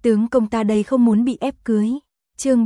Tướng công ta đây không muốn bị ép cưới. Chương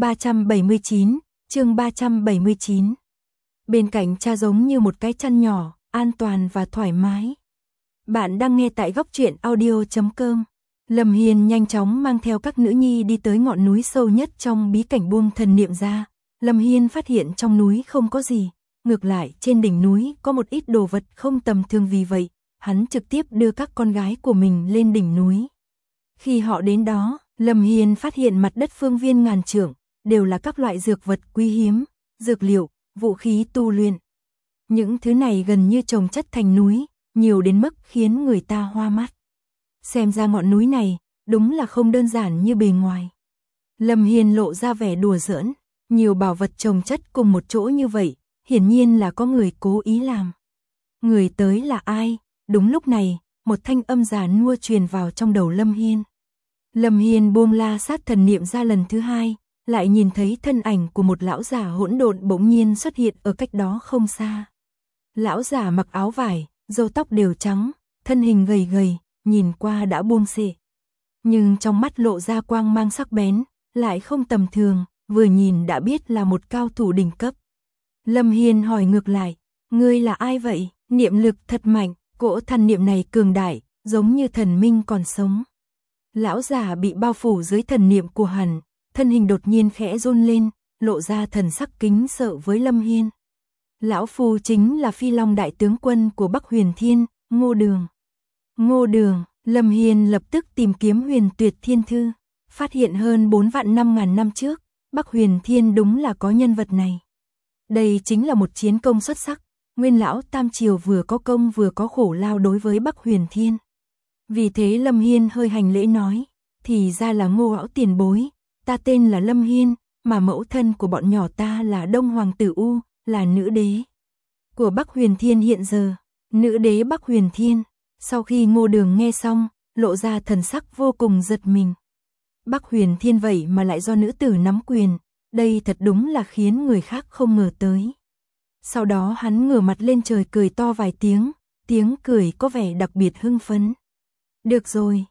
379, chương 379. Bên cạnh cha giống như một cái chăn nhỏ, an toàn và thoải mái. Bạn đang nghe tại góc truyện audio.com. Lâm Hiên nhanh chóng mang theo các nữ nhi đi tới ngọn núi sâu nhất trong bí cảnh buông thần niệm ra. Lâm Hiên phát hiện trong núi không có gì, ngược lại trên đỉnh núi có một ít đồ vật không tầm thường, vì vậy hắn trực tiếp đưa các con gái của mình lên đỉnh núi. Khi họ đến đó, Lâm Hiên phát hiện mặt đất phương viên ngàn trượng đều là các loại dược vật quý hiếm, dược liệu, vũ khí tu luyện. Những thứ này gần như chồng chất thành núi, nhiều đến mức khiến người ta hoa mắt. Xem ra ngọn núi này đúng là không đơn giản như bề ngoài. Lâm Hiên lộ ra vẻ đùa giỡn, nhiều bảo vật chồng chất cùng một chỗ như vậy, hiển nhiên là có người cố ý làm. Người tới là ai? Đúng lúc này, một thanh âm già nua truyền vào trong đầu Lâm Hiên. Lâm Hiên buông la sát thần niệm ra lần thứ hai, lại nhìn thấy thân ảnh của một lão giả hỗn độn bỗng nhiên xuất hiện ở cách đó không xa. Lão giả mặc áo vải, râu tóc đều trắng, thân hình gầy gầy, nhìn qua đã buông xệ. Nhưng trong mắt lộ ra quang mang sắc bén, lại không tầm thường, vừa nhìn đã biết là một cao thủ đỉnh cấp. Lâm Hiên hỏi ngược lại, ngươi là ai vậy? Niệm lực thật mạnh, cỗ thần niệm này cường đại, giống như thần minh còn sống. Lão giả bị bao phủ dưới thần niệm của hắn, thân hình đột nhiên khẽ run lên, lộ ra thần sắc kính sợ với Lâm Hiên. Lão phu chính là Phi Long đại tướng quân của Bắc Huyền Thiên, Ngô Đường. Ngô Đường, Lâm Hiên lập tức tìm kiếm Huyền Tuyệt Thiên Thư, phát hiện hơn 4 vạn 5.000 năm trước, Bắc Huyền Thiên đúng là có nhân vật này. Đây chính là một chiến công xuất sắc, nguyên lão Tam Triều vừa có công vừa có khổ lao đối với Bắc Huyền Thiên. Vì thế Lâm Hiên hơi hành lễ nói, thì ra là Ngô lão tiền bối, ta tên là Lâm Hiên, mà mẫu thân của bọn nhỏ ta là Đông Hoàng Tử U, là nữ đế của Bắc Huyền Thiên hiện giờ. Nữ đế Bắc Huyền Thiên. Sau khi Ngô Đường nghe xong, lộ ra thần sắc vô cùng giật mình. Bắc Huyền Thiên vậy mà lại do nữ tử nắm quyền, đây thật đúng là khiến người khác không ngờ tới. Sau đó hắn ngửa mặt lên trời cười to vài tiếng, tiếng cười có vẻ đặc biệt hưng phấn. Được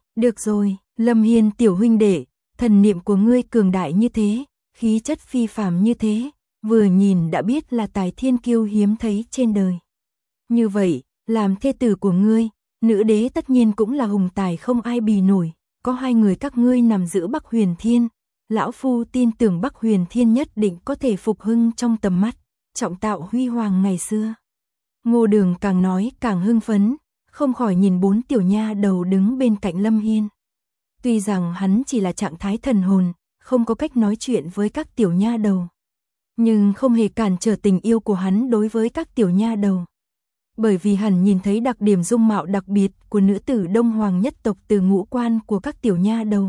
rồi, Lâm Hiên tiểu huynh đệ, thần niệm của ngươi cường đại như thế, khí chất phi phàm như thế, vừa nhìn đã biết là tài thiên kiêu hiếm thấy trên đời. Như vậy, làm thê tử của ngươi, nữ đế tất nhiên cũng là hùng tài không ai bì nổi, có hai người các ngươi nằm giữa Bắc Huyền Thiên, lão phu tin tưởng Bắc Huyền Thiên nhất định có thể phục hưng trong tầm mắt, trọng tạo huy hoàng ngày xưa. Ngô Đường càng nói càng hưng phấn, không khỏi nhìn 4 tiểu nha đầu đứng bên cạnh Lâm Hiên. Tuy rằng hắn chỉ là trạng thái thần hồn, không có cách nói chuyện với các tiểu nha đầu, nhưng không hề cản trở tình yêu của hắn đối với các tiểu nha đầu. Bởi vì hắn nhìn thấy đặc điểm dung mạo đặc biệt của nữ tử Đông Hoàng nhất tộc từ ngũ quan của các tiểu nha đầu.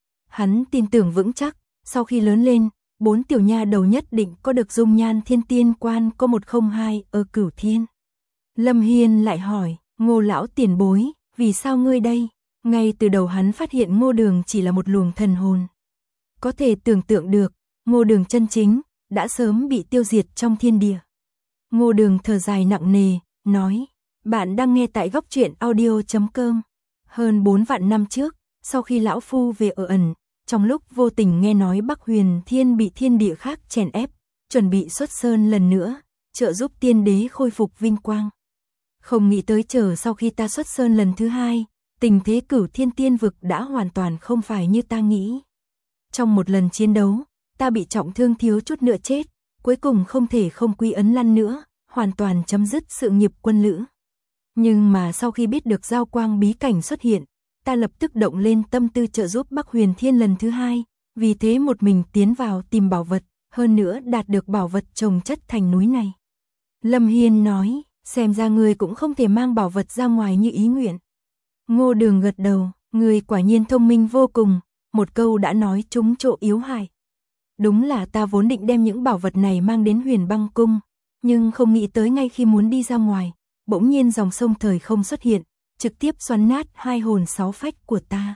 Hắn tin tưởng vững chắc, sau khi lớn lên, 4 tiểu nha đầu nhất định có được dung nhan thiên tiên quan có 102 ở Cửu Thiên. Lâm Hiên lại hỏi, Ngô lão tiền bối, vì sao ngươi đây? Ngay từ đầu hắn phát hiện Ngô Đường chỉ là một luồng thần hồn. Có thể tưởng tượng được, Ngô Đường chân chính đã sớm bị tiêu diệt trong thiên địa. Ngô Đường thở dài nặng nề, nói, bạn đang nghe tại góc truyện audio.com. Hơn 4 vạn năm trước, sau khi lão phu về ở ẩn, trong lúc vô tình nghe nói Bắc Huyền Thiên bị thiên địa khác chèn ép, chuẩn bị xuất sơn lần nữa, trợ giúp tiên đế khôi phục vinh quang. Không nghĩ tới chờ sau khi ta xuất sơn lần thứ hai, tình thế Cửu Thiên tiên vực đã hoàn toàn không phải như ta nghĩ. Trong một lần chiến đấu, ta bị trọng thương thiếu chút nữa chết, cuối cùng không thể không quy ấn lăn nữa, hoàn toàn chấm dứt sự nghiệp quân lữ. Nhưng mà sau khi biết được giao quang bí cảnh xuất hiện, ta lập tức động lên tâm tư trợ giúp Bắc Huyền Thiên lần thứ hai, vì thế một mình tiến vào tìm bảo vật, hơn nữa đạt được bảo vật chồng chất thành núi này. Lâm Hiên nói, xem ra ngươi cũng không thể mang bảo vật ra ngoài như ý nguyện. Ngô Đường gật đầu, ngươi quả nhiên thông minh vô cùng, một câu đã nói trúng chỗ yếu hại. Đúng là ta vốn định đem những bảo vật này mang đến Huyền Băng Cung, nhưng không nghĩ tới ngay khi muốn đi ra ngoài, bỗng nhiên dòng sông thời không xuất hiện, trực tiếp xoắn nát 2 hồn 6 phách của ta.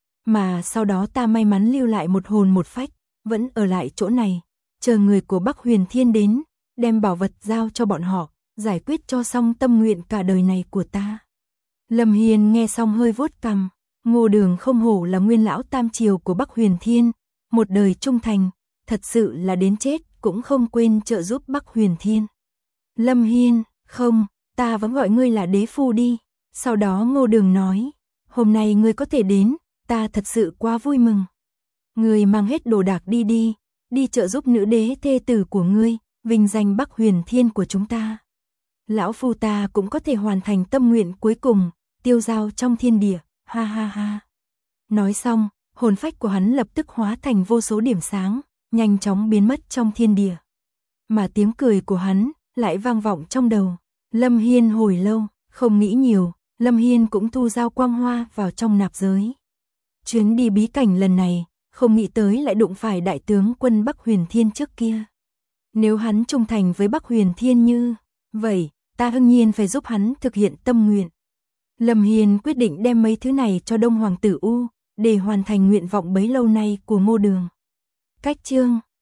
Mà sau đó ta may mắn lưu lại 1 hồn 1 phách, vẫn ở lại chỗ này, chờ người của Bắc Huyền Thiên đến, đem bảo vật giao cho bọn họ, giải quyết cho xong tâm nguyện cả đời này của ta. Lâm Hiên nghe xong hơi vuốt cằm, Ngô Đường không hổ là nguyên lão tam triều của Bắc Huyền Thiên, một đời trung thành, thật sự là đến chết cũng không quên trợ giúp Bắc Huyền Thiên. Lâm Hiên, không, ta vẫn gọi ngươi là đế phu đi. Sau đó Ngô Đường nói, hôm nay ngươi có thể đến, ta thật sự quá vui mừng. Ngươi mang hết đồ đạc đi, đi trợ giúp nữ đế thê tử của ngươi, vinh danh Bắc Huyền Thiên của chúng ta. Lão phu ta cũng có thể hoàn thành tâm nguyện cuối cùng, tiêu dao trong thiên địa, ha ha ha. Nói xong, hồn phách của hắn lập tức hóa thành vô số điểm sáng, nhanh chóng biến mất trong thiên địa. Mà tiếng cười của hắn lại vang vọng trong đầu. Lâm Hiên hồi lâu, không nghĩ nhiều, Lâm Hiên cũng thu dao quang hoa vào trong nạp giới. Chuyến đi bí cảnh lần này, không nghĩ tới lại đụng phải đại tướng quân Bắc Huyền Thiên trước kia. Nếu hắn trung thành với Bắc Huyền Thiên như vậy, ta đương nhiên phải giúp hắn thực hiện tâm nguyện. Lâm Hiên quyết định đem mấy thứ này cho Đông Hoàng tử U, để hoàn thành nguyện vọng bấy lâu nay của Ngô Đường. Cách chương